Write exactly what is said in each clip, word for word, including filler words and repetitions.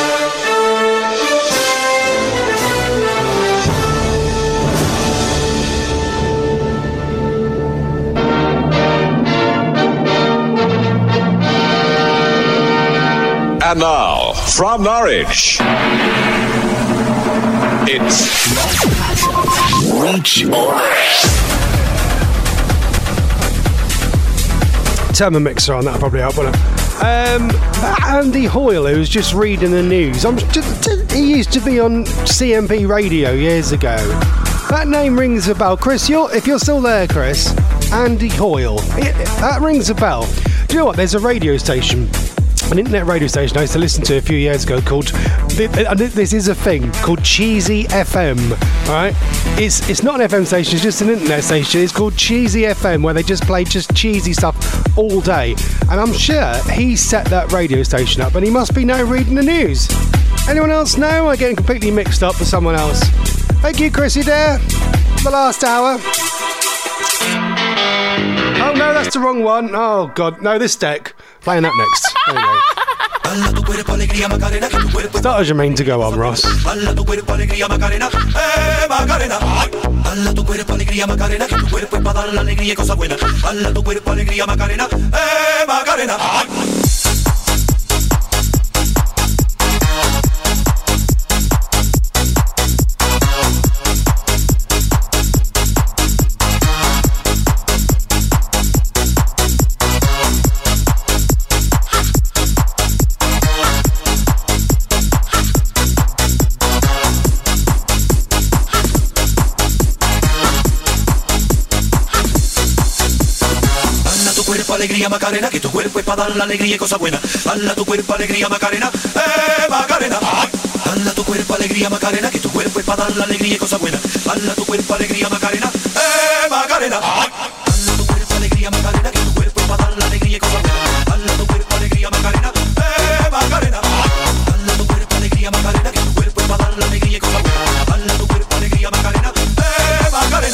And now, from Norwich, it's Reach On. Turn the mixer on, that'll probably help, won't it? Um, Andy Hoyle, who's just reading the news. I'm just, he used to be on C M P radio years ago. That name rings a bell. Chris, you're, if you're still there, Chris, Andy Hoyle. It, that rings a bell. Do you know what? There's a radio station, an internet radio station I used to listen to a few years ago called, this is a thing, called Cheesy F M, alright? It's it's not an F M station, it's just an internet station. It's called Cheesy F M, where they just play just cheesy stuff all day. And I'm sure he set that radio station up, and he must be now reading the news. Anyone else know? I'm getting completely mixed up with someone else. Thank you, Chrissy there, for the last hour. Oh no, that's the wrong one. Oh God, no, this deck. Playing that next. There you go. That was your main to go on, Ross. Alegría Macarena, que tu cuerpo es para dar la alegría y cosa buena. Hala tu cuerpo, alegría Macarena, eh Macarena. Hala tu cuerpo, alegría Macarena, que tu cuerpo es para dar la alegría y cosa buena. Hala tu cuerpo, alegría Macarena, eh Macarena. Hala tu cuerpo, alegría Macarena, que tu cuerpo es para dar la alegría y cosa buena. Hala tu cuerpo, alegría Macarena, eh Macarena. Hala tu cuerpo, alegría Macarena, que tu cuerpo es para dar la alegría y cosa buena. Hala tu cuerpo, alegría Macarena, eh Macarena.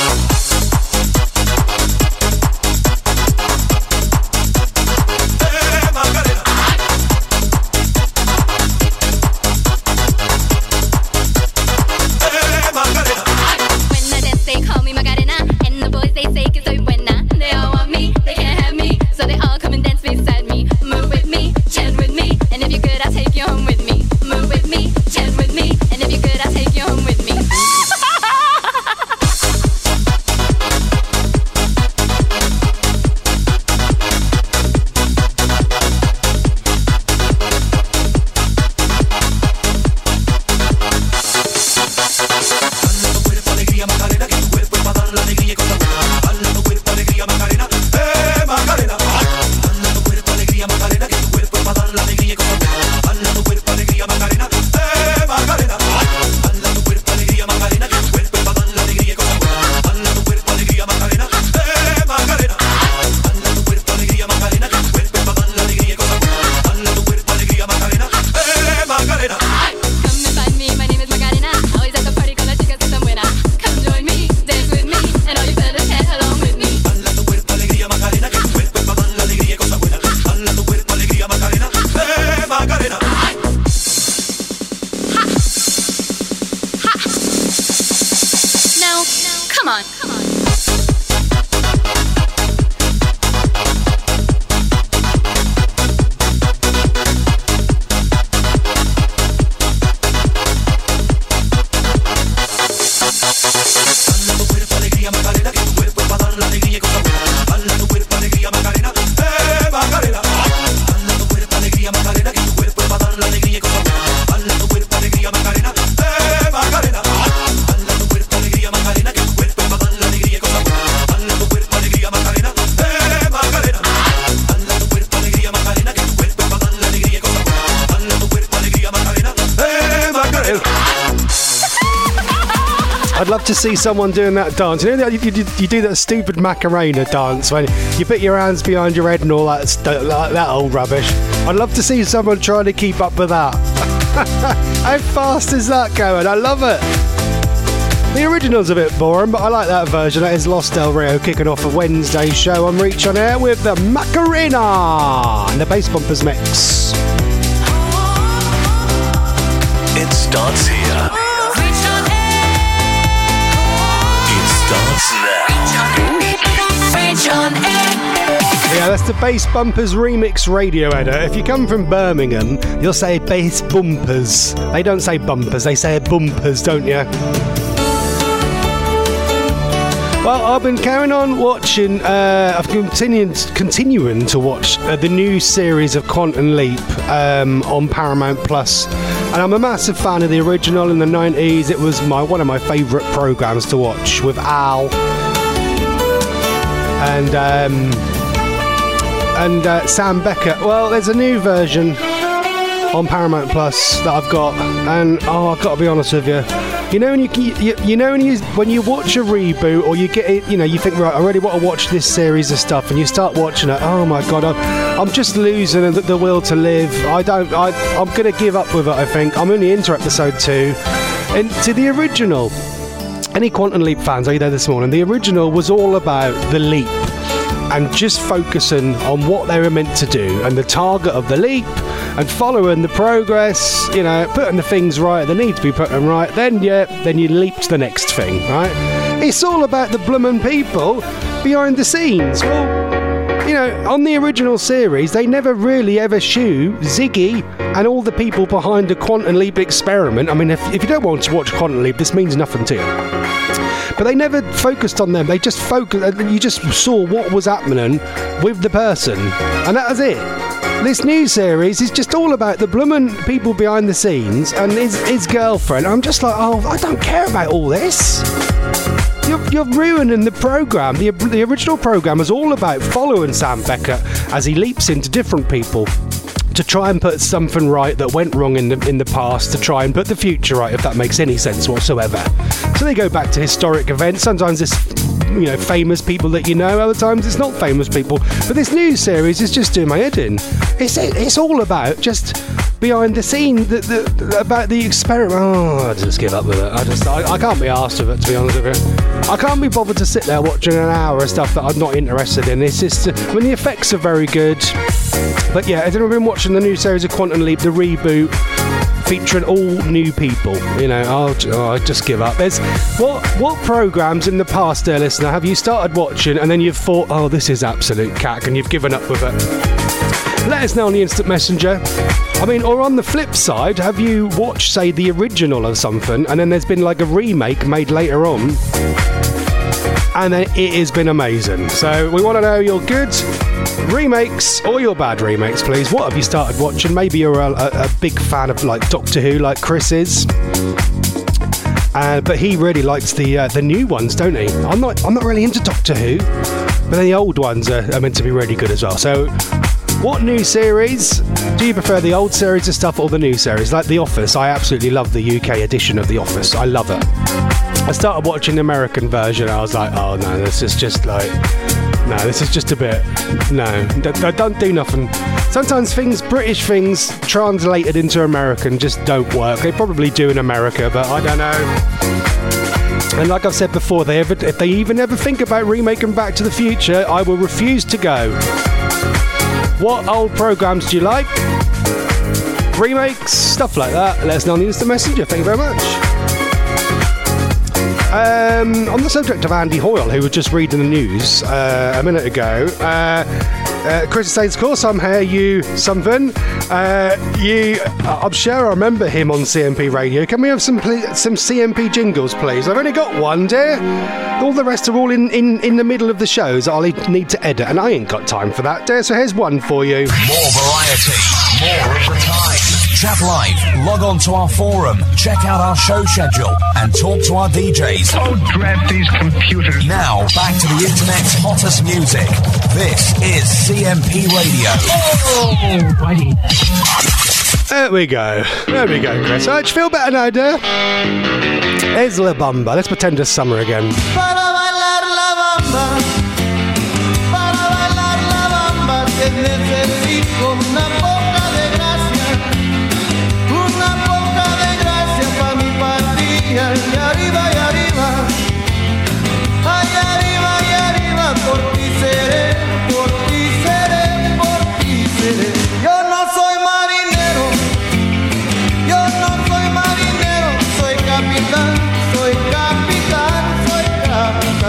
I'd love to see someone doing that dance. You know, you, you, you do that stupid Macarena dance when you put your hands behind your head and all that st- like that old rubbish. I'd love to see someone trying to keep up with that. How fast is that going? I love it. The original's a bit boring, but I like that version. That is Los Del Rio kicking off a Wednesday show on Reach On Air with the Macarena and the Bass Bumpers mix. Yeah, that's the Bass Bumpers Remix radio edit. If you come from Birmingham, you'll say Bass Bumpers. They don't say bumpers, they say bumpers, don't you? Well, I've been carrying on watching, uh, I've continued, continuing to watch uh, the new series of Quantum Leap um, on Paramount Plus. And I'm a massive fan of the original in the nineties. It was my one of my favourite programmes to watch with Al. And, um, and uh, Sam Beckett. Well, there's a new version on Paramount Plus that I've got. And, oh, I've got to be honest with you. You know when you, you you know when you when you watch a reboot or you get it, you know, you think, right, I really want to watch this series of stuff, and you start watching it. Oh my God, I'm, I'm just losing the, the will to live. I don't. I I'm gonna give up with it. I think I'm only into episode two, and to the original. Any Quantum Leap fans? Are you there this morning? The original was all about the leap and just focusing on what they were meant to do and the target of the leap. And following the progress, you know, putting the things right that need to be put in right, then yeah, then you leap to the next thing, right? It's all about the bloomin' people behind the scenes. Well, you know, on the original series, they never really ever show Ziggy and all the people behind the Quantum Leap experiment. I mean, if, if you don't want to watch Quantum Leap, this means nothing to you. But they never focused on them. They just focused. You just saw what was happening with the person, and that was it. This new series is just all about the bloomin' people behind the scenes and his, his girlfriend. I'm just like, oh, I don't care about all this. You're, you're ruining the programme. The, the original programme was all about following Sam Beckett as he leaps into different people to try and put something right that went wrong in the in the past, to try and put the future right, if that makes any sense whatsoever. So they go back to historic events. Sometimes it's, you know, famous people that you know, other times it's not famous people. But this new series is just doing my head in. It's it's all about just behind the scene, the, the, about the experiment. Oh, I just give up with it. I just I, I can't be arsed with it, to be honest with you. I can't be bothered to sit there watching an hour of stuff that I'm not interested in. It's just, I mean, the effects are very good. But yeah, I've been watching the new series of Quantum Leap, the reboot, featuring all new people. You know, I'll, oh, I just give up. There's what what programs in the past, dear listener, have you started watching and then you've thought, oh, this is absolute cack, and you've given up with it? Let us know on the instant messenger. I mean, or on the flip side, have you watched, say, the original or something, and then there's been like a remake made later on, and then it has been amazing? So we want to know your good remakes or your bad remakes, please. What have you started watching? Maybe you're a, a, a big fan of like Doctor Who, like Chris is, uh, but he really likes the uh, the new ones, don't he? I'm not I'm not really into Doctor Who, but then the old ones are, are meant to be really good as well. So what new series do you prefer, the old series of stuff or the new series? Like The Office, I absolutely love the U K edition of The Office. I love it. I started watching the American version. I was like, oh no, this is just like, no, this is just a bit, no, don't, don't do nothing. Sometimes things, British things translated into American just don't work. They probably do in America, but I don't know. And like I've said before, they ever, if they even ever think about remaking Back to the Future, I will refuse to go. What old programmes do you like? Remakes, stuff like that. Let us know on the Instant Messenger. Thank you very much. Um, on the subject of Andy Hoyle, who was just reading the news uh, a minute ago, uh, uh, Chris says, of course I'm here, you something. Uh, you, I'm sure I remember him on C M P Radio. Can we have some pl- some C M P jingles, please? I've only got one, dear. All the rest are all in, in, in the middle of the shows. I'll need to edit, and I ain't got time for that, dear. So here's one for you. More variety, more of the time. Chat live, log on to our forum, check out our show schedule, and talk to our D Js. Oh, drat these computers. Now, back to the internet's hottest music. This is C M P Radio. Oh, buddy. There we go. There we go, Chris. Oh, do you feel better now, dear? Here's La Bamba. Let's pretend it's summer again. Para bailar la bamba, para bailar la bamba, que necesito una poca de gracia, una poca de gracia pa' mi patria, y arriba y arriba, ay arriba y arriba, por ti seré, por ti seré, por ti seré. Yo no soy marinero, yo no soy marinero, soy capitán, soy capitán, soy capitán.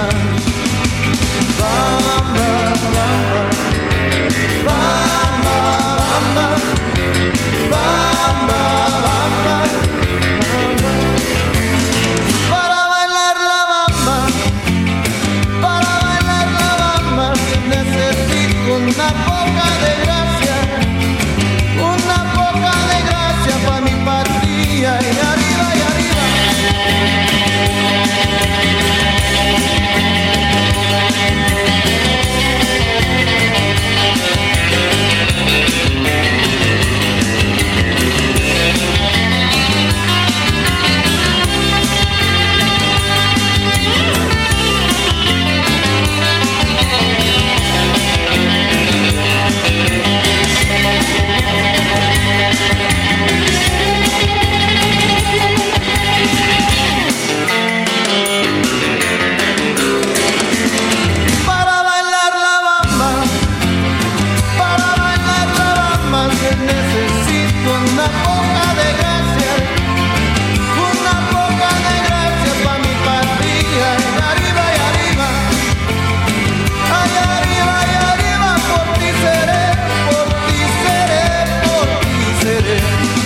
una poca de gracia, una poca de gracia pa' mi patria. Y arriba y arriba, ay arriba y arriba, por ti seré, por ti seré, por ti seré.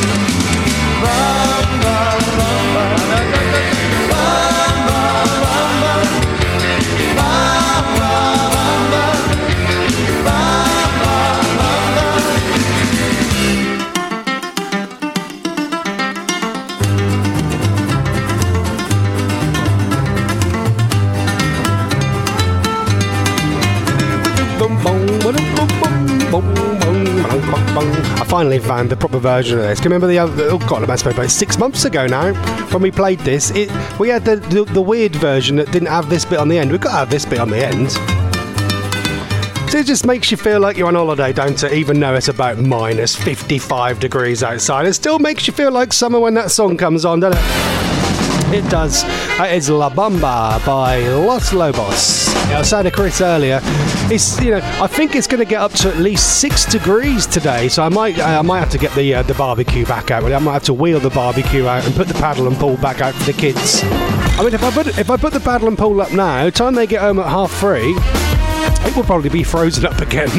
Bamba, bamba, bamba, bamba, bamba, bamba, bamba, I finally found the proper version of this. Can you remember the other? Oh God, I must have about six months ago now when we played this. It we had the, the the weird version that didn't have this bit on the end. We've got to have this bit on the end. So it just makes you feel like you're on holiday, don't it? Even though it's about minus fifty-five degrees outside, it still makes you feel like summer when that song comes on, doesn't it? It does. That is La Bamba by Los Lobos. I was saying to Chris earlier, it's, you know, I think it's going to get up to at least six degrees today, so I might I might have to get the uh, the barbecue back out. I might have to wheel the barbecue out and put the paddle and pool back out for the kids. I mean, if I put if I put the paddle and pool up now, the time they get home at half three, it will probably be frozen up again.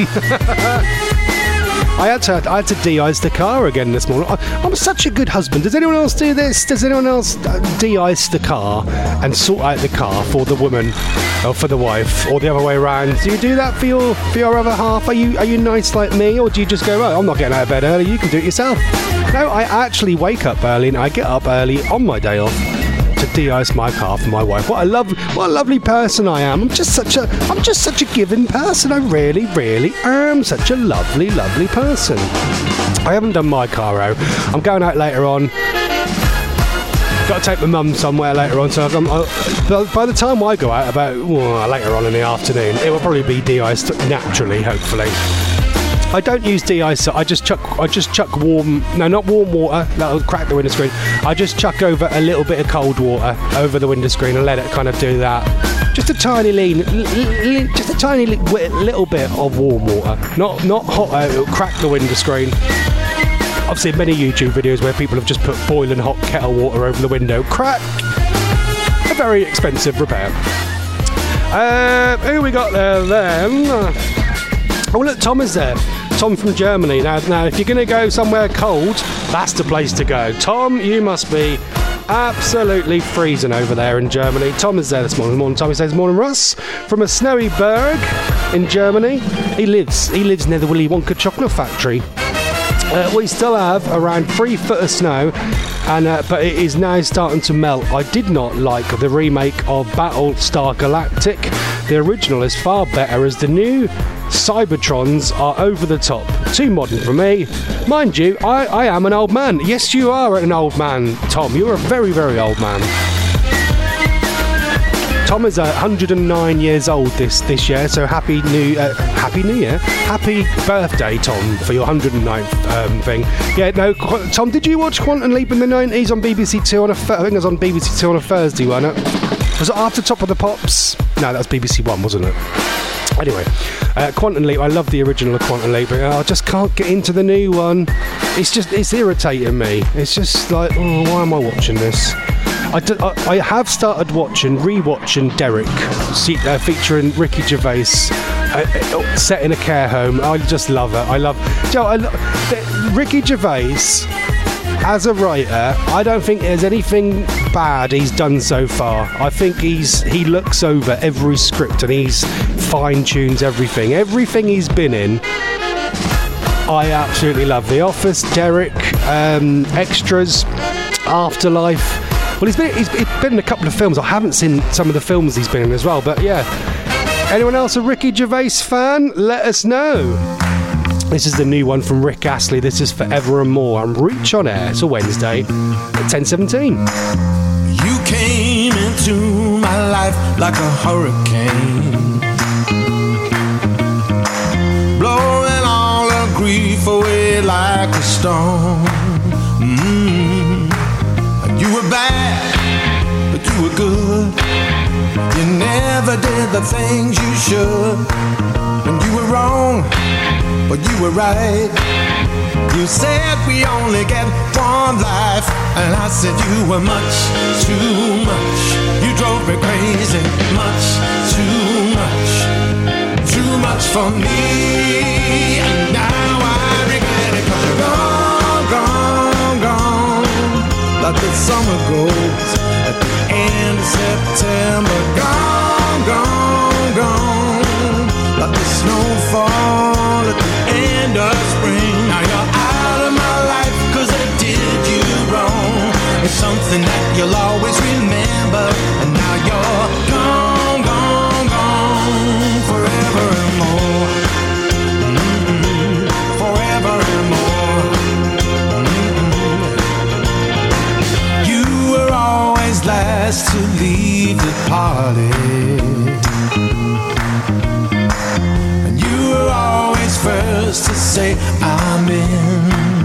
I had to I had to de-ice the car again this morning. I, I'm such a good husband. Does anyone else do this? Does anyone else de-ice the car and sort out the car for the woman or for the wife, or the other way around? Do you do that for your for your other half? Are you are you nice like me, or do you just go, oh, I'm not getting out of bed early, you can do it yourself? No, I actually wake up early and I get up early on my day off to de-ice my car for my wife. What a love, what a lovely person I am. I'm just such a, I'm just such a giving person. I really, really am such a lovely, lovely person. I haven't done my car out. I'm going out later on. Got to take my mum somewhere later on. So I'm, I, by the time I go out, about well, later on in the afternoon, it will probably be de-iced naturally, hopefully. I don't use de-ice. I just chuck. I just chuck warm. No, not warm water. That'll crack the window screen. I just chuck over a little bit of cold water over the window screen and let it kind of do that. Just a tiny lean, l- l- just a tiny li- little bit of warm water. Not not hot. Uh, it'll crack the window screen. I've seen many YouTube videos where people have just put boiling hot kettle water over the window. Crack. A very expensive repair. Uh, who we got there then? Oh look, Tom is there. Tom from Germany. Now, now, if you're going to go somewhere cold, that's the place to go. Tom, you must be absolutely freezing over there in Germany. Tom is there this morning. Morning, Tom. He says, morning, Russ. From a snowy Berg in Germany. He lives. He lives near the Willy Wonka chocolate factory. Uh, we still have around three foot of snow, and uh, but it is now starting to melt. I did not like the remake of Battlestar Galactic. The original is far better, as the new Cybertrons are over the top. Too modern for me. Mind you, I, I am an old man. Yes, you are an old man, Tom. You're a very, very old man. Tom is one hundred nine years old this, this year, so happy new uh, happy new year, happy birthday, Tom, for your one hundred ninth um, thing. Yeah, no, Qu- Tom, did you watch Quantum Leap in the nineties on B B C Two on a? Th- I think it was on B B C Two on a Thursday, wasn't it? Was it after Top of the Pops? No, that was B B C One, wasn't it? Anyway, uh, Quantum Leap. I love the original of Quantum Leap, but I just can't get into the new one. It's just it's irritating me. It's just like, oh, why am I watching this? I, do, I, I have started watching, re-watching Derek, see, uh, featuring Ricky Gervais, uh, uh, set in a care home. I just love it. I love, Joe. I lo- the, Ricky Gervais, as a writer, I don't think there's anything bad he's done so far. I think he's he looks over every script and he's fine-tunes everything. Everything he's been in, I absolutely love. The Office, Derek, um, Extras, Afterlife. Well, he's been, he's been in a couple of films. I haven't seen some of the films he's been in as well, but yeah. Anyone else a Ricky Gervais fan? Let us know. This is the new one from Rick Astley. This is Forever and More. I'm Reach on Air. It's a Wednesday at ten seventeen. You came into my life like a hurricane, blowing all the grief away like a storm. Mm-hmm. You were bad, but you were good. You never did the things you should. When you were wrong, but you were right. You said we only get one life, and I said you were much too much. You drove me crazy, much too much, too much for me. And now I regret it, 'cause you're gone, gone, gone, like the summer goes at the end of September. Gone, gone, gone, like the snowfall at the end of spring. Now you're out of my life 'cause I did you wrong. It's something that you'll always remember. And now you're gone, gone, gone, forever and more. Mm-hmm. Forever and more. Mm-hmm. You were always last to leave the party, and you were always first to say I'm in.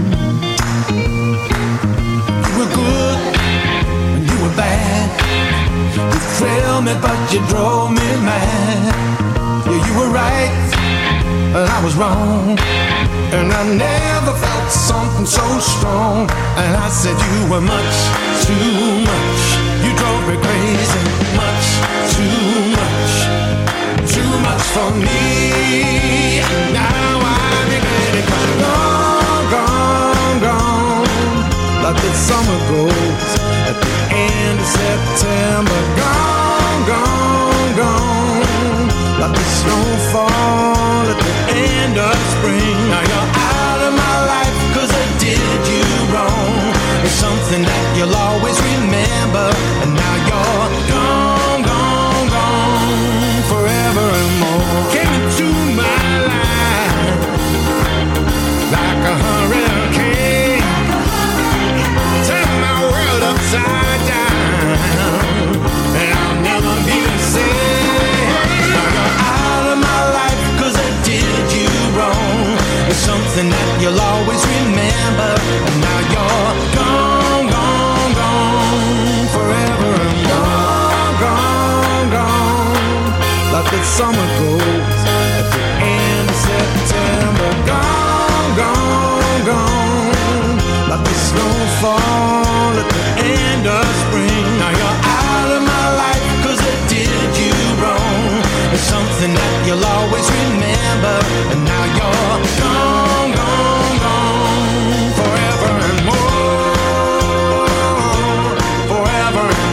You were good and you were bad. You thrilled me but you drove me mad. Yeah, you were right and I was wrong, and I never felt something so strong. And I said you were much too much. You drove me crazy, much too much, too much for me. And now I regret it, 'cause you're gone, gone, gone, like the summer goes at the end of September. Gone, gone, gone, like the snowfall at the end of spring. Now you're out of my life 'cause I did you wrong. It's something that you'll always remember. And now you're gone, gone, gone, forever and more. Came into my life like a hurricane, turned my world upside down, and I'll never be the same. Now you're out of my life 'cause I did you wrong. It's something that you'll always remember. And now you're gone, gone, gone, forever and gone, gone, gone, like the summer goes at the end of September. Gone, gone, gone, like the snowfall at the end of spring. Now you're out of my life 'cause I did you wrong. It's something that you'll always remember. And now you're gone, gone, gone, forever and more. Forever and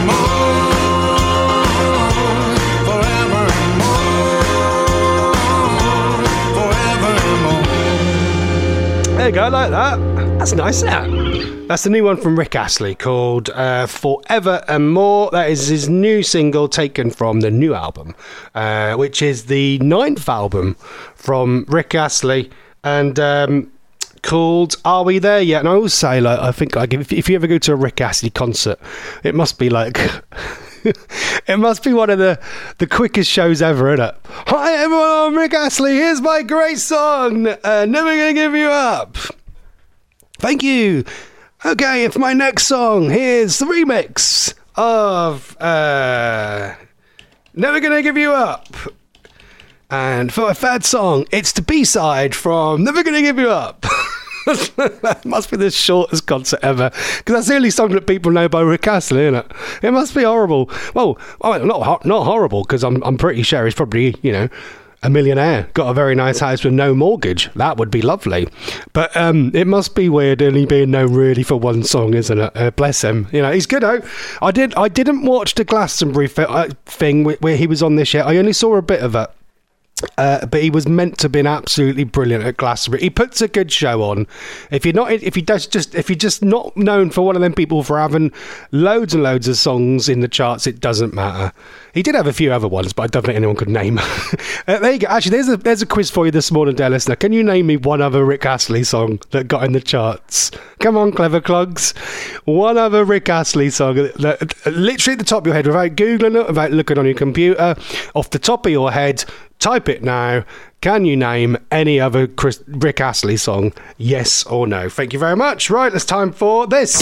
more. Forever and more. Forever and more. There you go, like that. That's nice, isn't it? That's the new one from Rick Astley called uh, Forever and More. That is his new single taken from the new album, uh, which is the ninth album from Rick Astley, and um, called Are We There Yet? And I always say, like, I think like if, if you ever go to a Rick Astley concert, it must be like... it must be one of the, the quickest shows ever, isn't it? Hi everyone, I'm Rick Astley. Here's my great song, uh, Never Gonna Give You Up. Thank you. Okay, for my next song, here's the remix of uh, Never Gonna Give You Up. And for my third song, it's the B-side from Never Gonna Give You Up. That must be the shortest concert ever, because that's the only song that people know by Rick Astley, isn't it? It must be horrible. Well, well not not horrible, because I'm I'm pretty sure he's probably, you know, a millionaire, got a very nice house with no mortgage. That would be lovely. But um, it must be weird only being known really for one song, isn't it? Uh, bless him. You know, he's good out. I did. I didn't watch the Glastonbury fi- uh, thing where he was on this year. I only saw a bit of it. Uh, but he was meant to have been absolutely brilliant at Glastonbury. He puts a good show on. If you're not, if he does just, if you're just not known for one of them people for having loads and loads of songs in the charts, it doesn't matter. He did have a few other ones, but I don't think anyone could name. uh, there you go. Actually, there's a there's a quiz for you this morning, dear listener. Can you name me one other Rick Astley song that got in the charts? Come on, clever clogs. One other Rick Astley song that, that literally at the top of your head, without googling it, without looking on your computer, off the top of your head. Type it now. Can you name any other Chris, Rick Astley song? Yes or no? Thank you very much. Right, it's time for this.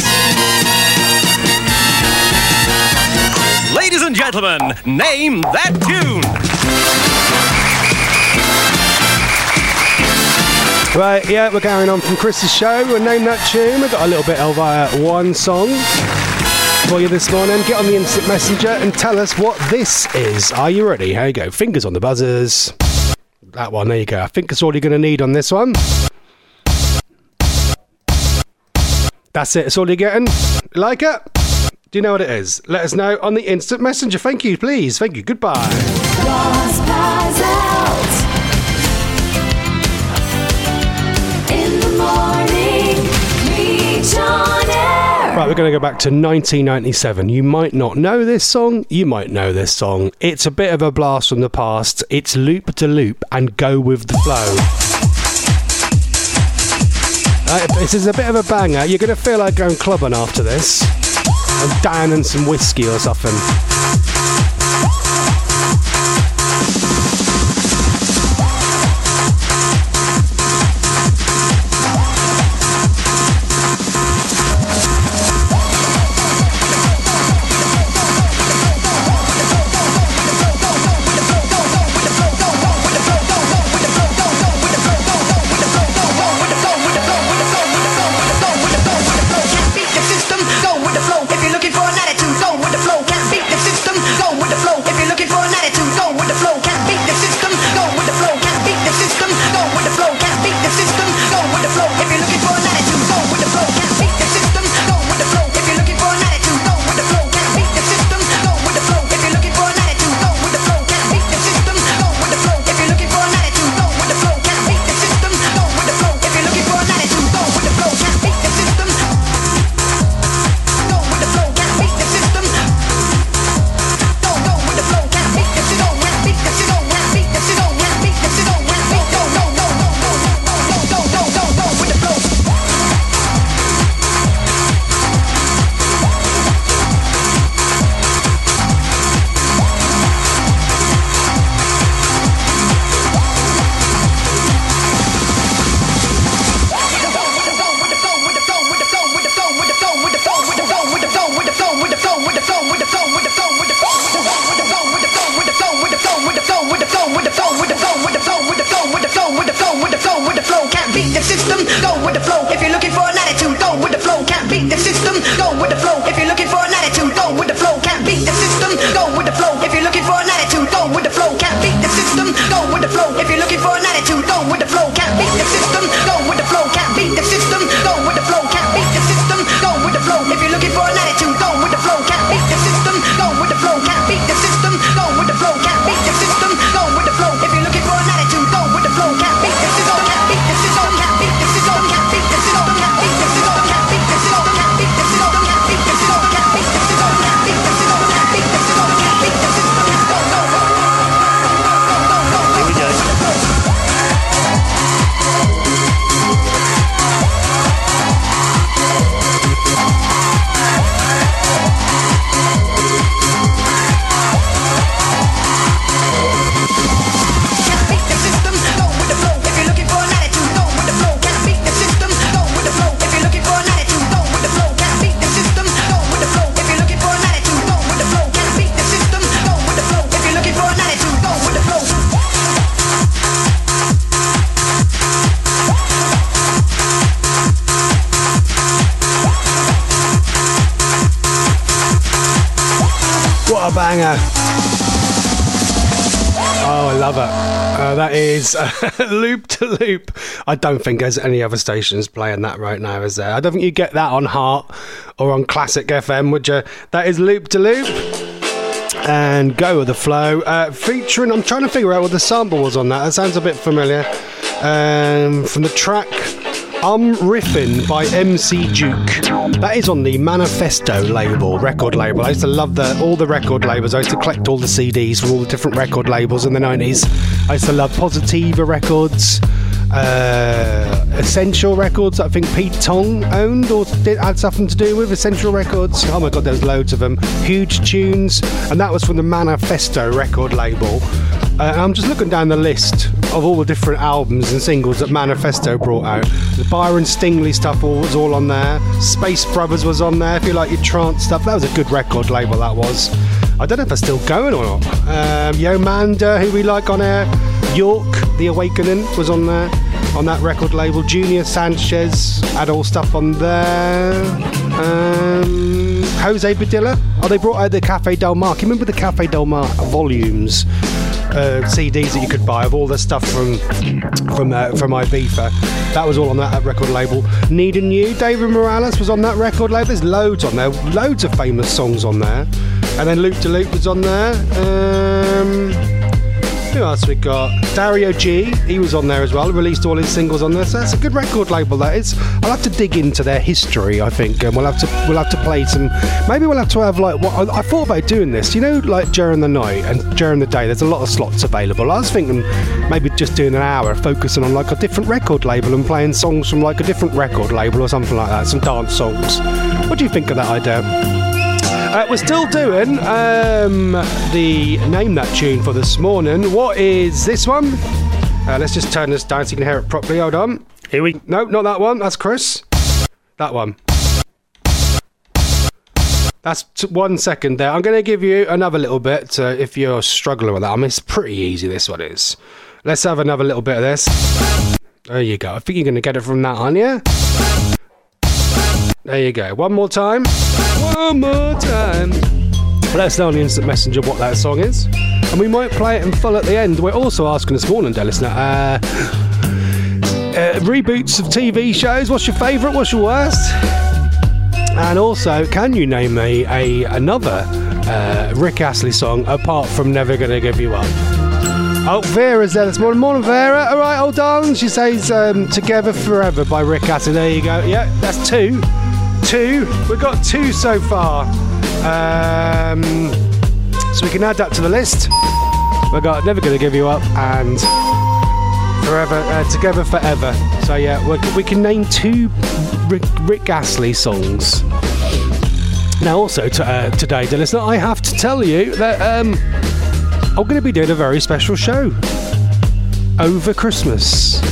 Ladies and gentlemen, name that tune. Right, yeah, we're carrying on from Chris's show. We'll name that tune. We've got a little bit of uh, one song for you this morning. Get on the instant messenger and tell us what this is. Are you ready? Here you go. Fingers on the buzzers. That one, there you go. I think that's all you're going to need on this one. That's it. That's all you're getting. Like it? Do you know what it is? Let us know on the instant messenger. Thank you, please. Thank you. Goodbye. Lost Pals Out. In the morning, reach on air. Right, we're going to go back to nineteen ninety-seven. You might not know this song. You might know this song. It's a bit of a blast from the past. It's Loop to Loop and Go With The Flow. Uh, this is a bit of a banger. You're going to feel like going clubbing after this. And downing some whiskey or something. What a banger. Oh, I love it. Uh, that is uh, Loop to Loop. I don't think there's any other stations playing that right now, is there? I don't think you get that on Heart or on Classic F M, would you? That is Loop to Loop and Go With The Flow. Uh, featuring, I'm trying to figure out what the sample was on that. That sounds a bit familiar. Um, from the track I'm Riffin' by M C Duke. That is on the Manifesto label, record label. I used to love the, all the record labels. I used to collect all the C Ds from all the different record labels in the nineties. I used to love Positiva Records, uh, Essential Records, I think Pete Tong owned or did, had something to do with Essential Records. Oh my god, there's loads of them. Huge Tunes, and that was from the Manifesto record label. Uh, I'm just looking down the list of all the different albums and singles that Manifesto brought out. The Byron Stingley stuff all, was all on there. Space Brothers was on there, if you like your trance stuff. That was a good record label, that was. I don't know if they're still going or not. Um, Yo Manda, who we like on air. York, The Awakening was on there. on that record label. Junior Sanchez had all stuff on there. Um, Jose Padilla. Oh, they brought out the Cafe Del Mar. Can you remember the Cafe Del Mar volumes? Uh, C Ds that you could buy of all the stuff from from uh, from Ibiza. That was all on that record label. Need and You, David Morales was on that record label. There's loads on there, loads of famous songs on there. And then Loop de Loop was on there. Um, who else we got? Dario G, he was on there as well. Released all his singles on there. So that's a good record label. That is. I'll have to dig into their history, I think, and we'll have to we'll have to play some. Maybe we'll have to have like what I, I thought about doing this. You know, like during the night and during the day, there's a lot of slots available. I was thinking maybe just doing an hour, focusing on like a different record label and playing songs from like a different record label or something like that. Some dance songs. What do you think of that idea? Uh, we're still doing um, the Name That Tune for this morning. What is this one? Uh, let's just turn this down so you can hear it properly. Hold on. Here we... No, not that one. That's Chris. That one. That's t- one second there. I'm going to give you another little bit uh, if you're struggling with that. I mean, it's pretty easy, this one is. Let's have another little bit of this. There you go. I think you're going to get it from that, aren't you? There you go. One more time. One more time. Let us know on the Instant Messenger what that song is. And we might play it in full at the end. We're also asking this morning, dear listener, uh, uh, reboots of T V shows. What's your favourite? What's your worst? And also, can you name me a, another uh, Rick Astley song apart from Never Gonna Give You Up? Oh, Vera's there this morning. Morning, Vera. All right, old darling. She says um, Together Forever by Rick Astley. There you go. Yeah, that's two. Two. We've got two so far. Um, so we can add that to the list. We've got Never Gonna Give You Up and Forever, uh, Together Forever. So yeah, we we can name two Rick, Rick Astley songs. Now also to, uh, today, dear listener, I have to tell you that um, I'm going to be doing a very special show over Christmas.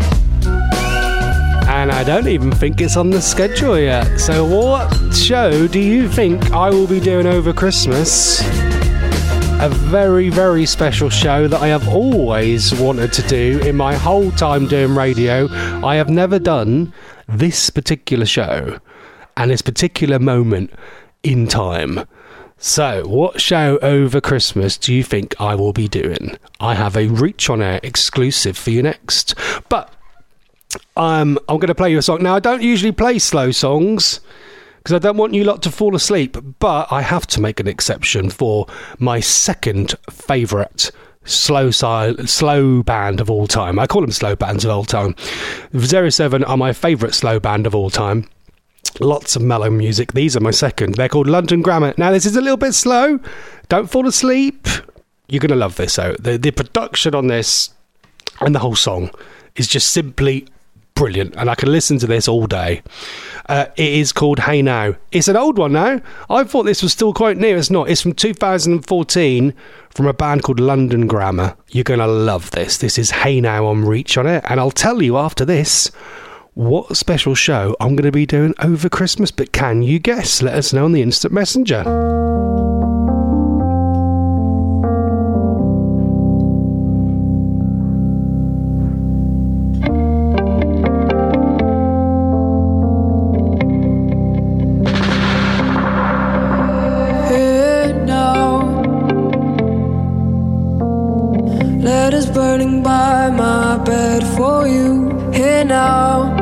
And I don't even think it's on the schedule yet. So what show do you think I will be doing over Christmas? A very, very special show that I have always wanted to do in my whole time doing radio. I have never done this particular show and this particular moment in time. So, what show over Christmas do you think I will be doing? I have a Reach On Air exclusive for you next. But um, I'm going to play you a song. Now, I don't usually play slow songs because I don't want you lot to fall asleep. But I have to make an exception for my second favourite slow si- slow band of all time. I call them slow bands of all time. Zero Seven are my favourite slow band of all time. Lots of mellow music. These are my second. They're called London Grammar. Now, this is a little bit slow. Don't fall asleep. You're going to love this. So the, the production on this and the whole song is just simply brilliant. And I can listen to this all day. Uh, it is called Hey Now. It's an old one now. I thought this was still quite new. It's not. It's from two thousand fourteen from a band called London Grammar. You're going to love this. This is Hey Now on Reach On It. And I'll tell you after this what special show I'm going to be doing over Christmas. But can you guess? Let us know on the Instant Messenger. Here now, letters burning by my bed for you. Here now,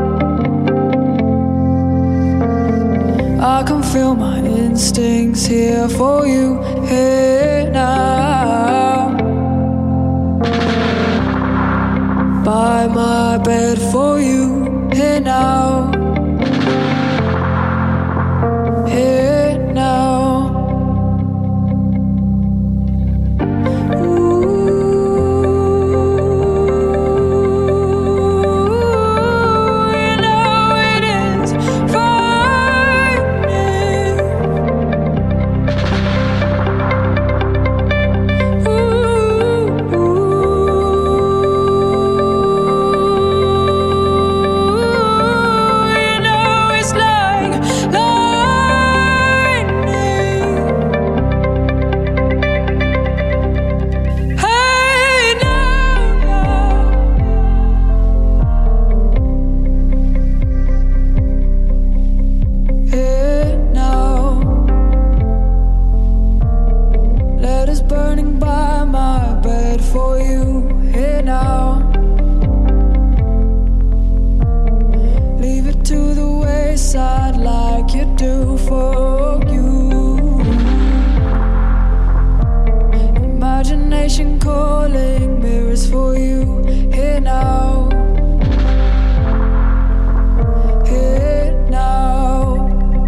I can feel my instincts here for you. Here now, by my bed for you. Here now, here now. Ooh, like you do for you. Imagination calling, mirrors for you. Here now, here now.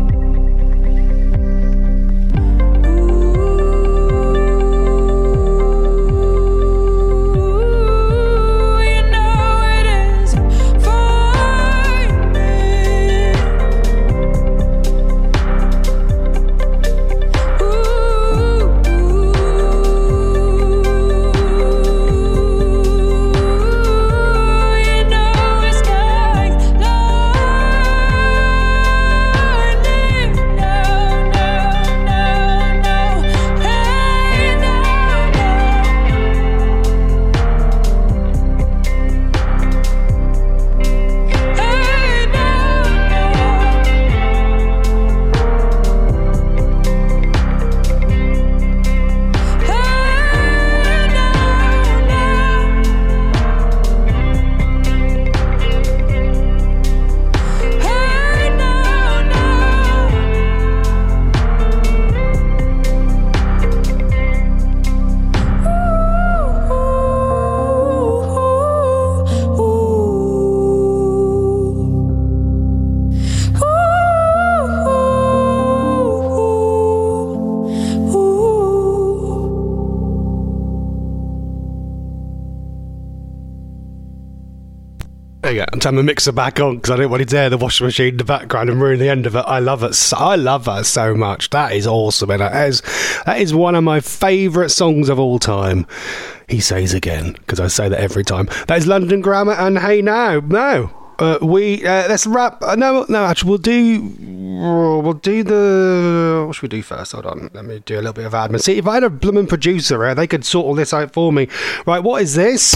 Turn the mixer back on because I didn't want to hear the washing machine in the background and ruin the end of it. I love it. So, I love her so much. That is awesome. And that is, that is one of my favourite songs of all time. He says again, because I say that every time. That is London Grammar and Hey Now. No. Uh, we uh, let's wrap. Uh, no, no. Actually, we'll do. We'll do the. What should we do first? Hold on. Let me do a little bit of admin. See, if I had a blooming producer here, they could sort all this out for me. Right. What is this?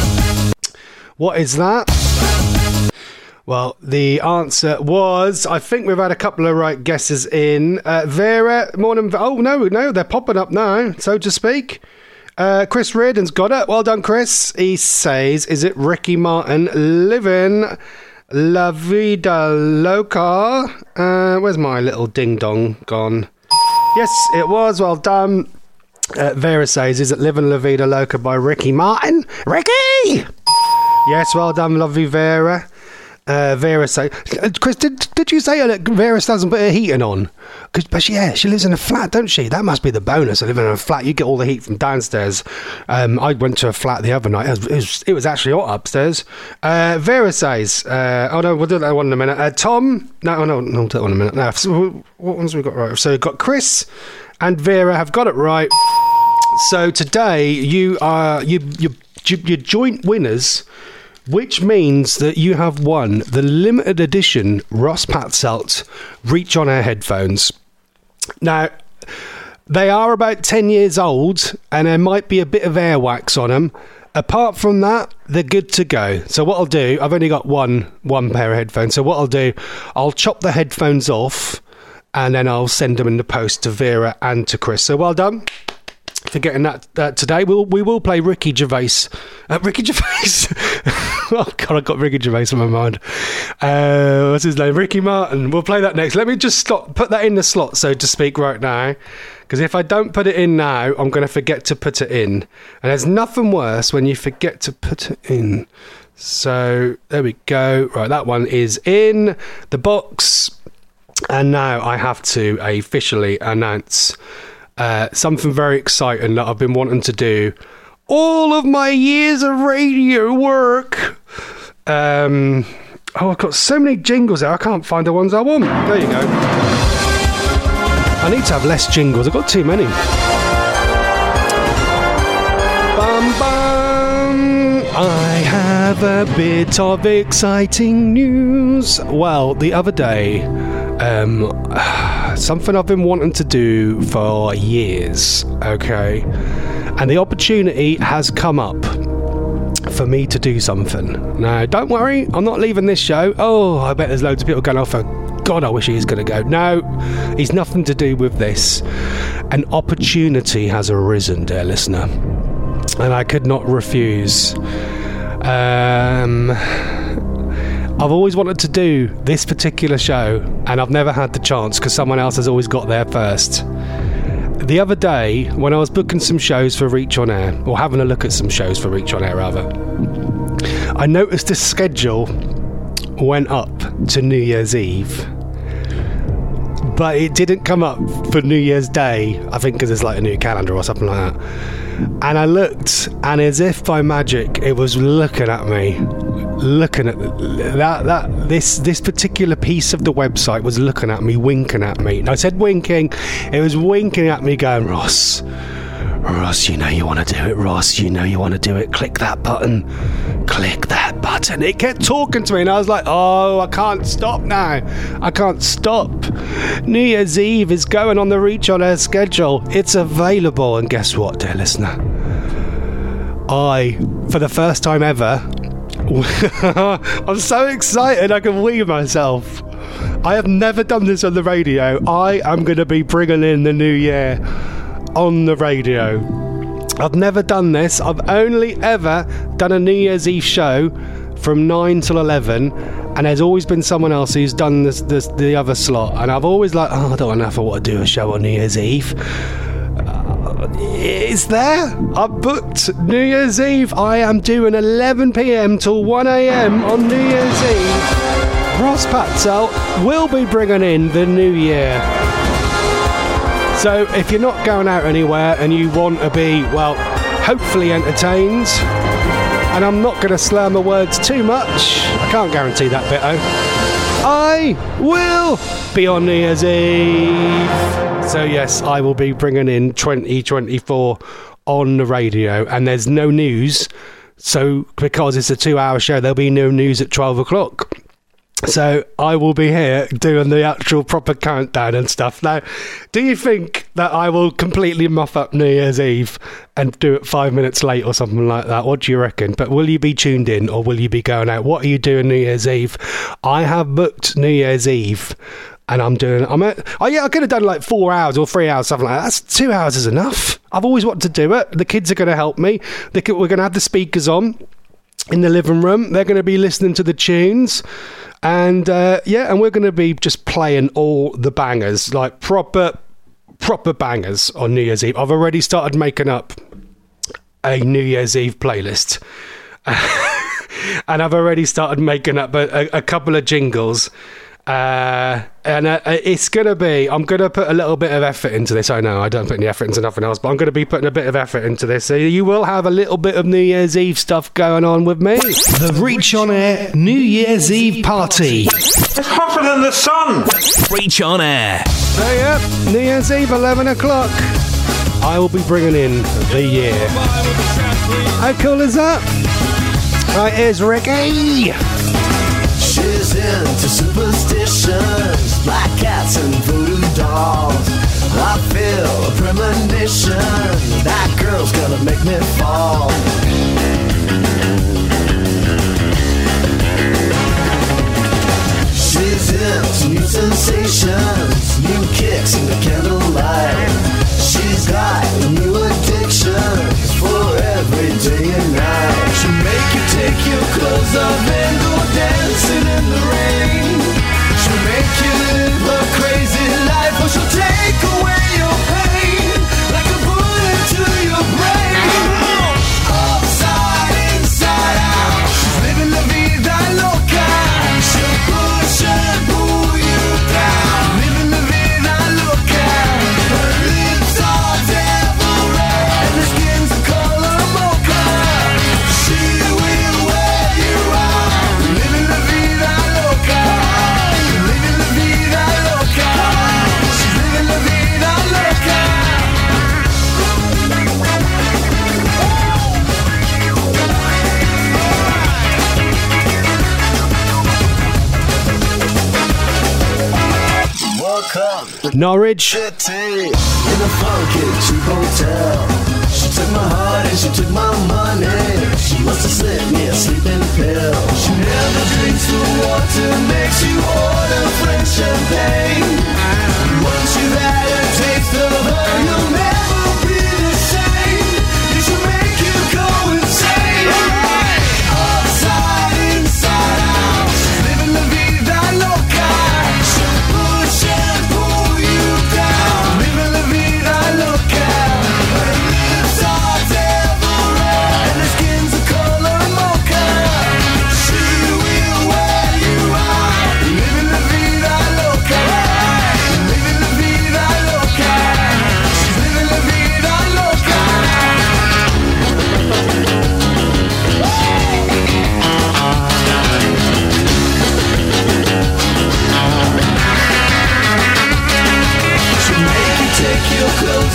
What is that? Well, the answer was, I think we've had a couple of right guesses in. Uh, Vera, morning. Oh, no, no, they're popping up now, so to speak. Uh, Chris Reardon's got it. Well done, Chris. He says, is it Ricky Martin, Living La Vida Loca? Uh, where's my little ding-dong gone? Yes, it was. Well done. Uh, Vera says, is it Living La Vida Loca by Ricky Martin? Ricky! Yes, well done, lovely Vera. Uh, Vera say, Chris, did did you say that Vera doesn't put her heating on? Cause, but she, yeah, she lives in a flat, don't she? That must be the bonus of living in a flat. You get all the heat from downstairs. Um, I went to a flat the other night. It was, it was, it was actually hot upstairs. Uh, Vera says, uh, oh no, we'll do that one in a minute. Uh, Tom, no, no, no, we'll do that one in a minute. No, so what ones have we got right? So we've got Chris and Vera have got it right. So today you are you you you're joint winners. Which means that you have won the limited edition Ross Patzelt Reach On Air headphones. Now, they are about ten years old and there might be a bit of airwax on them. Apart from that, they're good to go. So what I'll do, I've only got one one pair of headphones. So what I'll do, I'll chop the headphones off and then I'll send them in the post to Vera and to Chris. So well done for getting that uh, today. We'll, we will play Ricky Gervais. Uh, Ricky Gervais? Oh, God, I've got Ricky Gervais in my mind. Uh, what's his name? Ricky Martin. We'll play that next. Let me just stop, put that in the slot, so to speak, right now. Because if I don't put it in now, I'm going to forget to put it in. And there's nothing worse when you forget to put it in. So, there we go. Right, that one is in the box. And now I have to officially announce Uh, something very exciting that I've been wanting to do all of my years of radio work. Um, oh, I've got so many jingles there, I can't find the ones I want. There you go. I need to have less jingles, I've got too many. Bum, bum. I have a bit of exciting news. Well, the other day, um... something I've been wanting to do for years, okay? And the opportunity has come up for me to do something. Now, don't worry, I'm not leaving this show. Oh, I bet there's loads of people going off. Oh, God, I wish he was going to go. No, it's nothing to do with this. An opportunity has arisen, dear listener, and I could not refuse. Um... I've always wanted to do this particular show, and I've never had the chance because someone else has always got there first. The other day, when I was booking some shows for Reach On Air, or having a look at some shows for Reach On Air rather, I noticed the schedule went up to New Year's Eve, but it didn't come up for New Year's Day, I think because there's like a new calendar or something like that. And I looked, and as if by magic, it was looking at me, looking at that that this this particular piece of the website was looking at me, winking at me. And I said winking, it was winking at me, going, Ross, Ross, you know you want to do it, Ross, you know you want to do it, click that button, click that button. It kept talking to me, and I was like, oh, I can't stop now, I can't stop. New Year's Eve is going on the Reach On Air schedule, it's available. And guess what, dear listener, I, for the first time ever, I'm so excited I can wee myself. I have never done this on the radio. I am going to be bringing in the new year on the radio. I've never done this. I've only ever done a New Year's Eve show from nine till eleven, and there's always been someone else who's done this, this the other slot, and I've always like, oh, I don't know if I want to do a show on New Year's Eve. Uh, it's there. I've booked New Year's Eve. I am doing eleven p.m. till one a.m. on New Year's Eve. Ross Patzelt will be bringing in the new year. So if you're not going out anywhere and you want to be, well, hopefully entertained, and I'm not going to slur my words too much, I can't guarantee that bit, oh, I will be on New Year's Eve. So yes, I will be bringing in twenty twenty-four on the radio, and there's no news, so because it's a two hour show, there'll be no news at twelve o'clock. So I will be here doing the actual proper countdown and stuff. Now, do you think that I will completely muff up New Year's Eve and do it five minutes late or something like that? What do you reckon? But will you be tuned in, or will you be going out? What are you doing New Year's Eve? I have booked New Year's Eve, and I'm doing, I'm at, oh yeah, I could have done like four hours or three hours, something like that. That's two hours is enough. I've always wanted to do it. The kids are going to help me. They could, we're going to have the speakers on in the living room. They're going to be listening to the tunes. And uh, yeah, and we're going to be just playing all the bangers, like proper, proper bangers on New Year's Eve. I've already started making up a New Year's Eve playlist. And I've already started making up a, a, a couple of jingles. Uh, and uh, it's going to be, I'm going to put a little bit of effort into this. I know I don't put any effort into nothing else, but I'm going to be putting a bit of effort into this. So you will have a little bit of New Year's Eve stuff going on with me. The Reach On Air New Year's Eve party. It's hotter than the sun. Reach On Air. So yeah, New Year's Eve, eleven o'clock. I will be bringing in the year. How cool is that? Right, here's Ricky. She's into superstitions, black cats and voodoo dolls. I feel a premonition, that girl's gonna make me fall. She's into new sensations, new kicks in the candlelight. She's got new addictions for every day and night. She'll make you take your clothes off and go dancing in the rain. She'll make you live a crazy life, or she'll take away your pain like a bullet to your brain. Upside, inside out, she's living la vida loca. She'll push and pull you down, living la vida loca. Her lips are devil red and her skin's the color mocha. She will wear you out, living la vida loca, living la vida loca. She's living la vida loca. Woke up Norwich. city in a funky cheap hotel. She took my heart and she took my money. She must have slipped me a sleeping pill. She never drinks the water, makes you order French champagne. Once you've had a taste of her, you'll never be the same. It should make you go insane. Upside, inside out, she's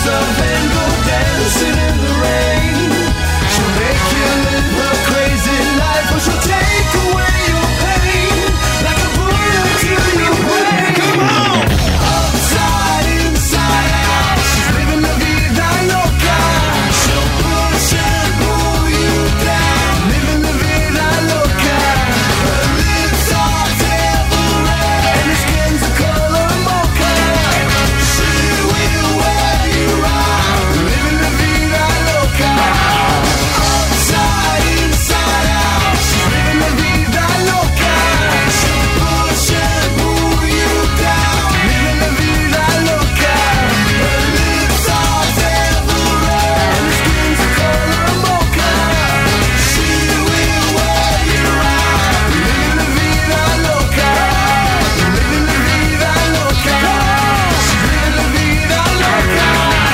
yourself and go dancing in the rain. She'll make you live a crazy life, or she'll take away your pain like a bullet to your brain. Come on! Upside, inside out, she's living la vida loca. She'll push and pull you down, living la vida loca. Her lips are devil red and her skin's the color mocha. She will wear you out, living la vida loca. Upside, inside out, she's living la vida loca. She'll push and pull you down, living la vida loca. Her lips are devil red and her skin's the color mocha. She will wear you out, living la vida loca. Living la vida loca. She's living la vida loca.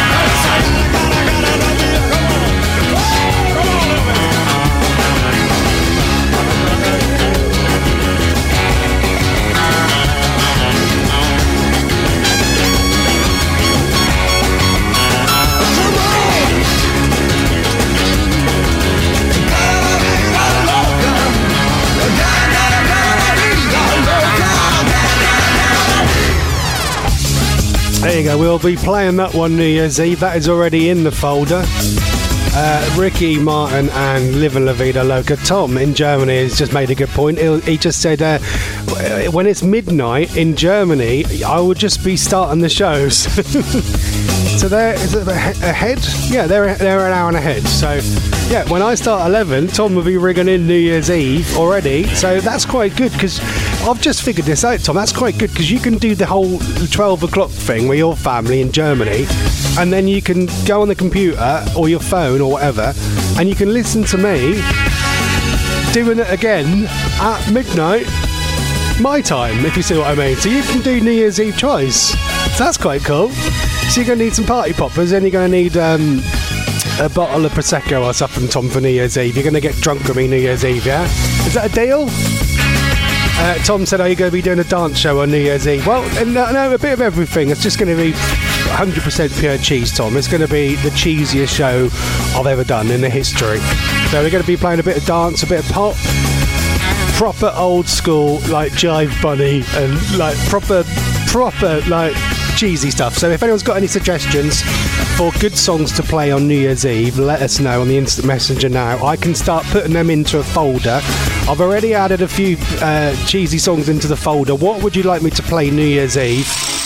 There you go, we'll be playing that one New Year's Eve. That is already in the folder. Uh, Ricky Martin and Livin' La Vida Loca. Tom in Germany has just made a good point. He'll, he just said, uh, when it's midnight in Germany, I would just be starting the shows. So they're is it ahead? Yeah, they're they're an hour and ahead. So yeah, when I start eleven, Tom will be rigging in New Year's Eve already. So that's quite good because I've just figured this out, Tom. That's quite good because you can do the whole twelve o'clock thing with your family in Germany, and then you can go on the computer or your phone or whatever, and you can listen to me doing it again at midnight my time, if you see what I mean. So you can do New Year's Eve twice. So that's quite cool. So you're going to need some party poppers, and you're going to need um, a bottle of Prosecco or something, Tom, for New Year's Eve. You're going to get drunk with me New Year's Eve, yeah? Is that a deal? Uh, Tom said, are you going to be doing a dance show on New Year's Eve? Well, no, no, a bit of everything. It's just going to be one hundred percent pure cheese, Tom. It's going to be the cheesiest show I've ever done in the history. So we're going to be playing a bit of dance, a bit of pop, proper old school, like Jive Bunny, and like proper, proper, like cheesy stuff. So if anyone's got any suggestions for good songs to play on New Year's Eve, let us know on the Instant Messenger now. I can start putting them into a folder. I've already added a few uh, cheesy songs into the folder. What would you like me to play New Year's Eve?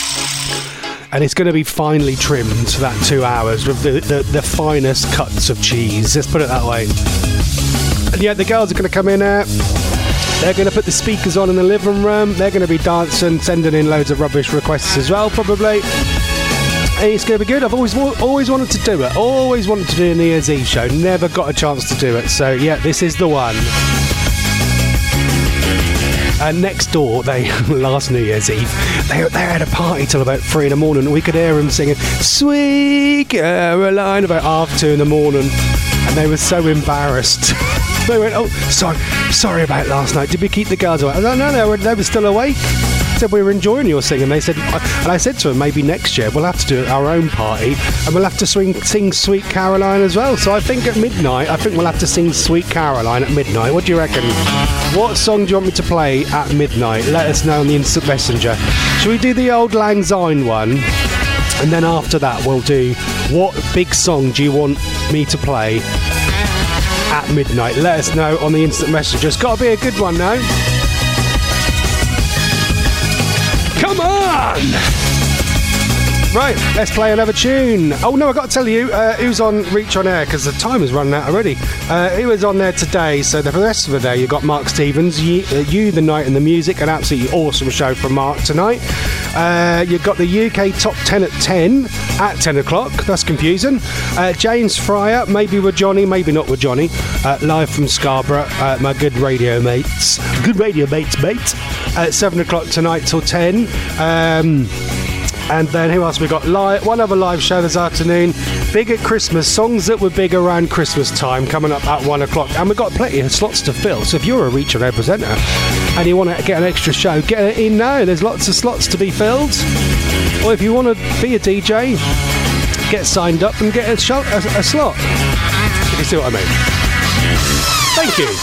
And it's going to be finely trimmed for that two hours with the, the, the finest cuts of cheese. Let's put it that way. And yeah, the girls are going to come in here. They're going to put the speakers on in the living room. They're going to be dancing, sending in loads of rubbish requests as well, probably. And it's going to be good. I've always always wanted to do it. Always wanted to do a New Year's Eve show. Never got a chance to do it. So, yeah, this is the one. And next door, they last New Year's Eve, they, they had a party till about three in the morning. We could hear them singing Sweet Caroline about half two in the morning. And they were so embarrassed. They went, oh, sorry, sorry about last night. Did we keep the girls awake? I was like, no, no, they were, they were still awake. I said, we were enjoying your singing. They said, and I said to them, maybe next year we'll have to do our own party and we'll have to swing, sing Sweet Caroline as well. So I think at midnight, I think we'll have to sing Sweet Caroline at midnight. What do you reckon? What song do you want me to play at midnight? Let us know on the Instant Messenger. Should we do the old Lang Syne one? And then after that, we'll do what big song do you want me to play at midnight? Let us know on the Instant Messenger. It's got to be a good one now. Come on! Right, let's play another tune. Oh no, I got to tell you, uh, who's on Reach on Air, because the time is running out already. Uh, he was on there today, so the rest of the day, you've got Mark Stevens, you, uh, you, the Night and the Music, an absolutely awesome show from Mark tonight. Uh, you've got the U K Top ten at ten, at ten o'clock, that's confusing. Uh, James Fryer, maybe with Johnny, maybe not with Johnny, uh, live from Scarborough, uh, my good radio mates. Good radio mates, mate. At seven o'clock tonight till ten. Um... And then who else we got? Live, one other live show this afternoon. Big at Christmas. Songs that were big around Christmas time coming up at one o'clock. And we've got plenty of slots to fill. So if you're a Reach on Air presenter and you want to get an extra show, get it in now. There's lots of slots to be filled. Or if you want to be a D J, get signed up and get a, shot, a, a slot. If you see what I mean. Thank you.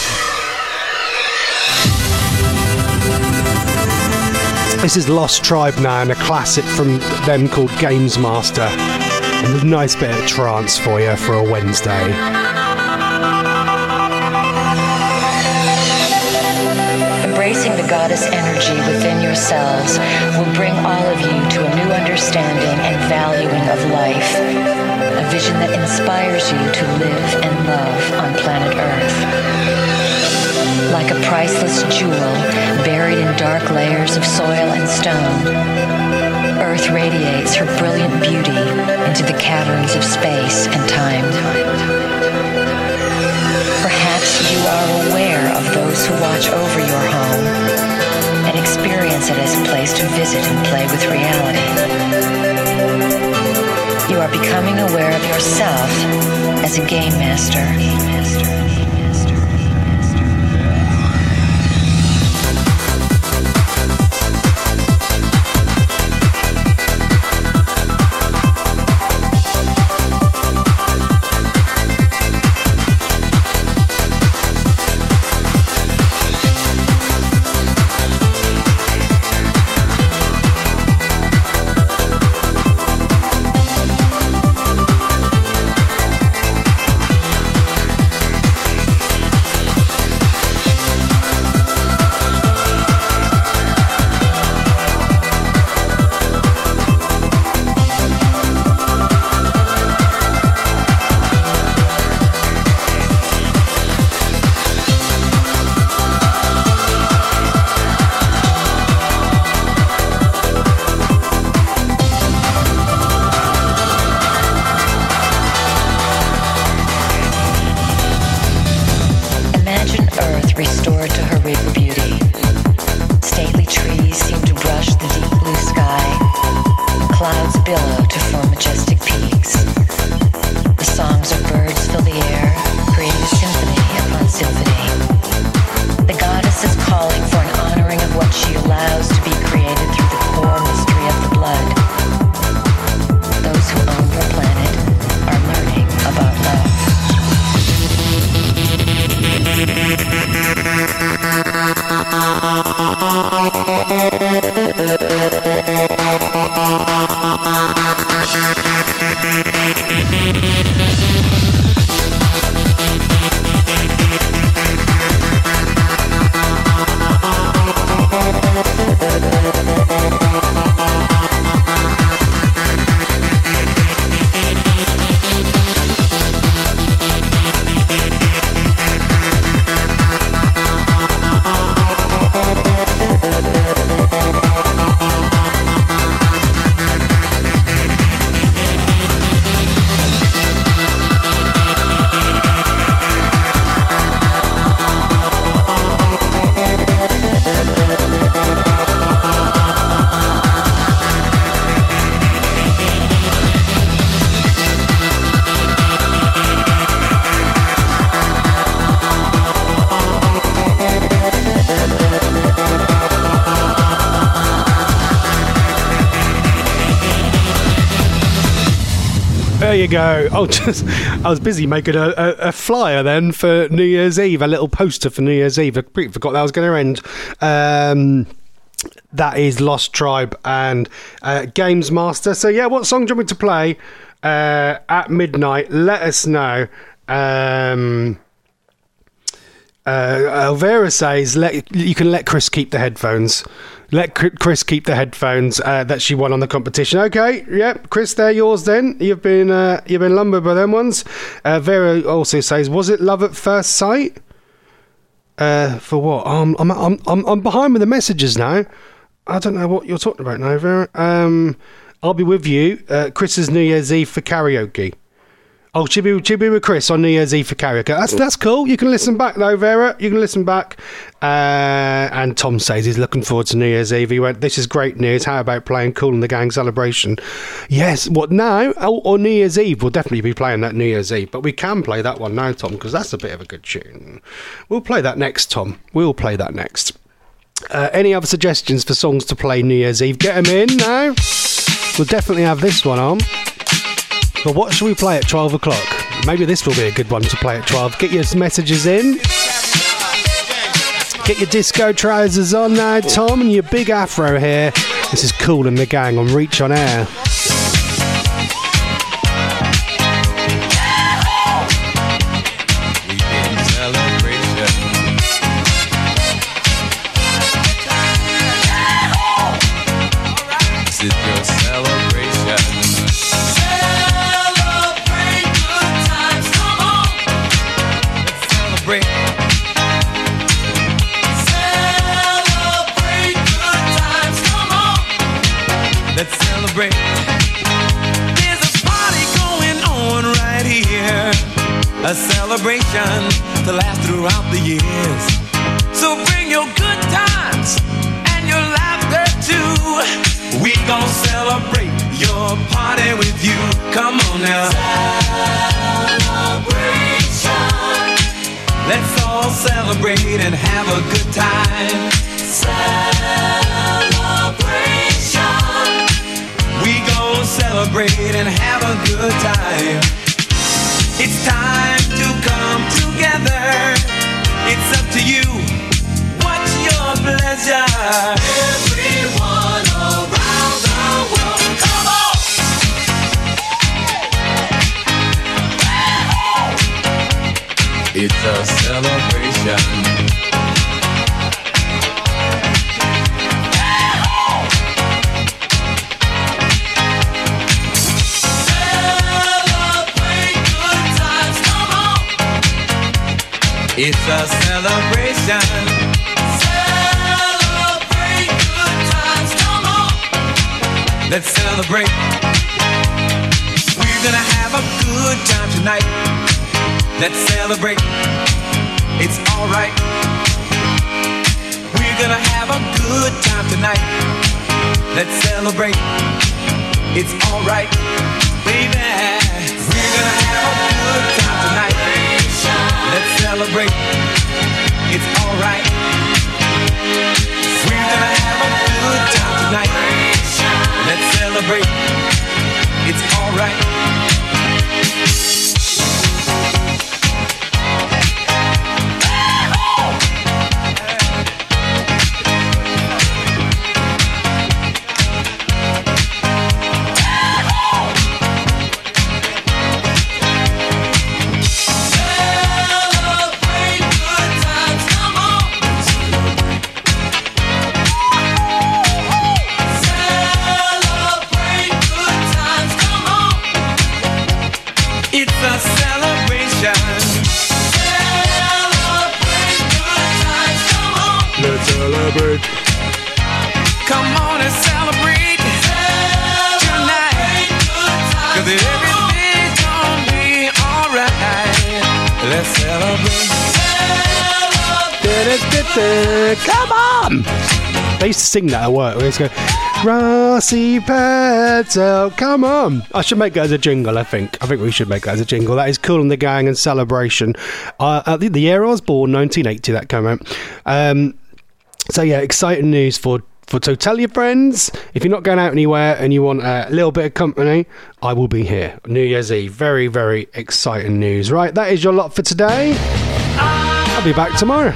This is Lost Tribe now, and a classic from them called Games Master. And a nice bit of trance for you for a Wednesday. Embracing the goddess energy within yourselves will bring all of you to a new understanding and valuing of life. A vision that inspires you to live and love on planet Earth. Like a priceless jewel buried in dark layers of soil and stone, Earth radiates her brilliant beauty into the caverns of space and time. Perhaps you are aware of those who watch over your home and experience it as a place to visit and play with reality. You are becoming aware of yourself as a game master. There you go. Oh, just I was busy making a, a, a flyer then for New Year's Eve, a little poster for New Year's Eve. I completely forgot that was going to end. Um, that is Lost Tribe and uh, Games Master. So yeah, what song do you want me to play uh, at midnight? Let us know. Um, uh, Elvira says let you can let Chris keep the headphones. Let Chris keep the headphones uh, that she won on the competition. Okay, yep, Chris, they're yours then. You've been uh, you've been lumbered by them ones. Uh, Vera also says, was it love at first sight? Uh, for what? Um, I'm I'm I'm I'm behind with the messages now. I don't know what you're talking about now, Vera. Um, I'll be with you. Uh, Chris's New Year's Eve for karaoke. Oh, she'll be, she'll be with Chris on New Year's Eve for karaoke. That's that's cool. You can listen back though, Vera. You can listen back. Uh, and Tom says he's looking forward to New Year's Eve. He went, this is great news. How about playing Kool and the Gang Celebration? Yes. What now? Oh, on New Year's Eve, we'll definitely be playing that New Year's Eve. But we can play that one now, Tom, because that's a bit of a good tune. We'll play that next, Tom. We'll play that next. Uh, any other suggestions for songs to play New Year's Eve? Get them in now. We'll definitely have this one on. But what should we play at twelve o'clock? Maybe this will be a good one to play at twelve. Get your messages in. Get your disco trousers on now, Tom, and your big afro here. This is Kool and the Gang on Reach on Air. A celebration to last throughout the years. So bring your good times and your laughter too. We gon' celebrate your party with you. Come on now. Celebration. Let's all celebrate and have a good time. Celebration. We gon' celebrate and have a good time. It's time to come together. It's up to you. What's your pleasure? Everyone around the world, come on! It's a celebration. It's a celebration. Celebrate good times, come on. Let's celebrate. We're gonna have a good time tonight. Let's celebrate. It's alright. We're gonna have a good time tonight. Let's celebrate. It's alright, baby. We're gonna have a good time tonight. Let's celebrate. It's alright. We're gonna have a good time tonight. Let's celebrate. It's alright. Come on and celebrate tonight, 'cause everything's gonna be alright. Let's celebrate. Come on! They used to sing that at work. We used to go, Rossi Petal, come on! I should make that as a jingle, I think. I think we should make that as a jingle. That is Kool and the Gang and Celebration. Uh, uh, the, the year I was born, nineteen eighty, that came out. Um, so yeah, exciting news for For so tell your friends, if you're not going out anywhere and you want a little bit of company, I will be here. New Year's Eve. Very, very exciting news. Right, that is your lot for today. I'll be back tomorrow.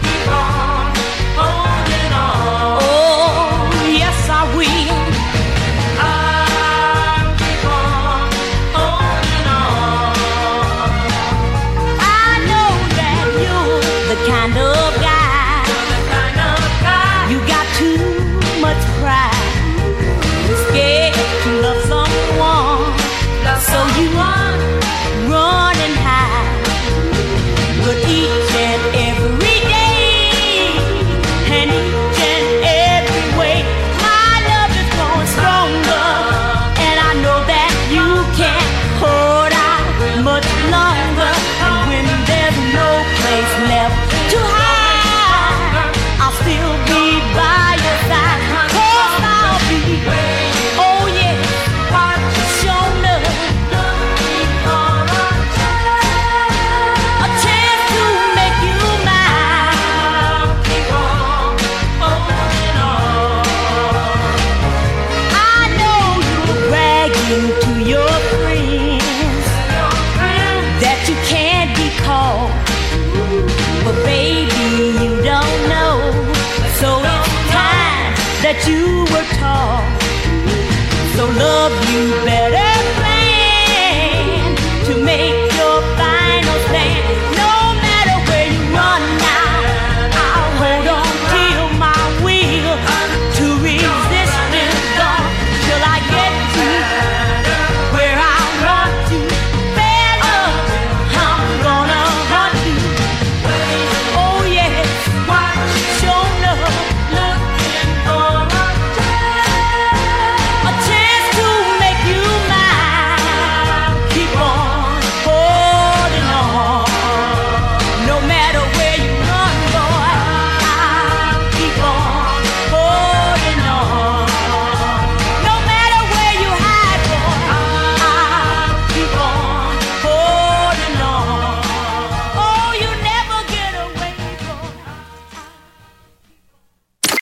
that you were taught. So love you better.